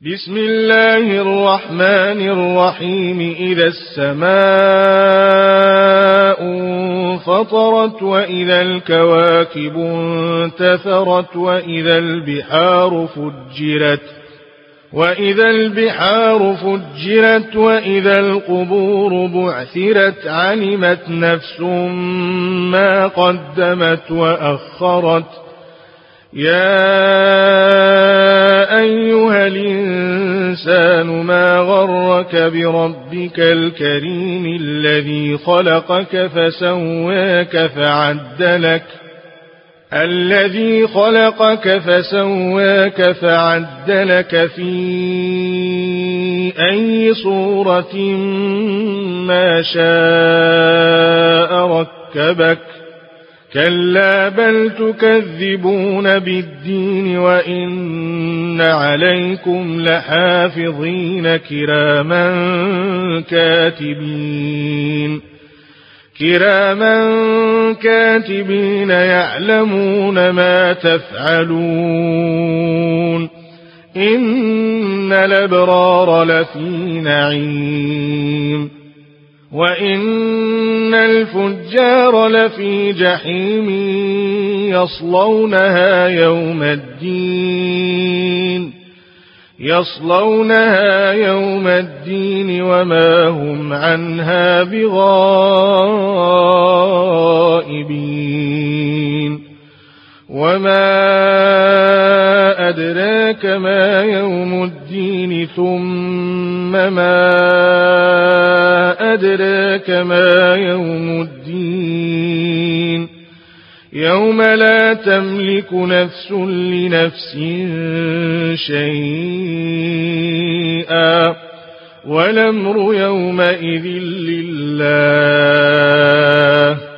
بسم الله الرحمن الرحيم. إذا السماء انفطرت وإذا الكواكب انتثرت وإذا البحار فجرت وإذا القبور بعثرت علمت نفس ما قدمت وأخرت. يا أيها الإنسان ما غرك بربك الكريم الذي خلقك فسواك فعدلك في أي صورة ما شاء ركبك. كلا بل تكذبون بالدين وإن عليكم لحافظين كراما كاتبين يعلمون ما تفعلون. إن الأبرار لفي نعيم وإن الفجار لفي جحيم يصلونها يوم الدين وما هم عنها بغائبين. وما أدراك ما يوم الدين ثم ما أدراك ما يوم الدين. يوم لا تملك نفس لنفس شيئا والأمر يومئذ لله.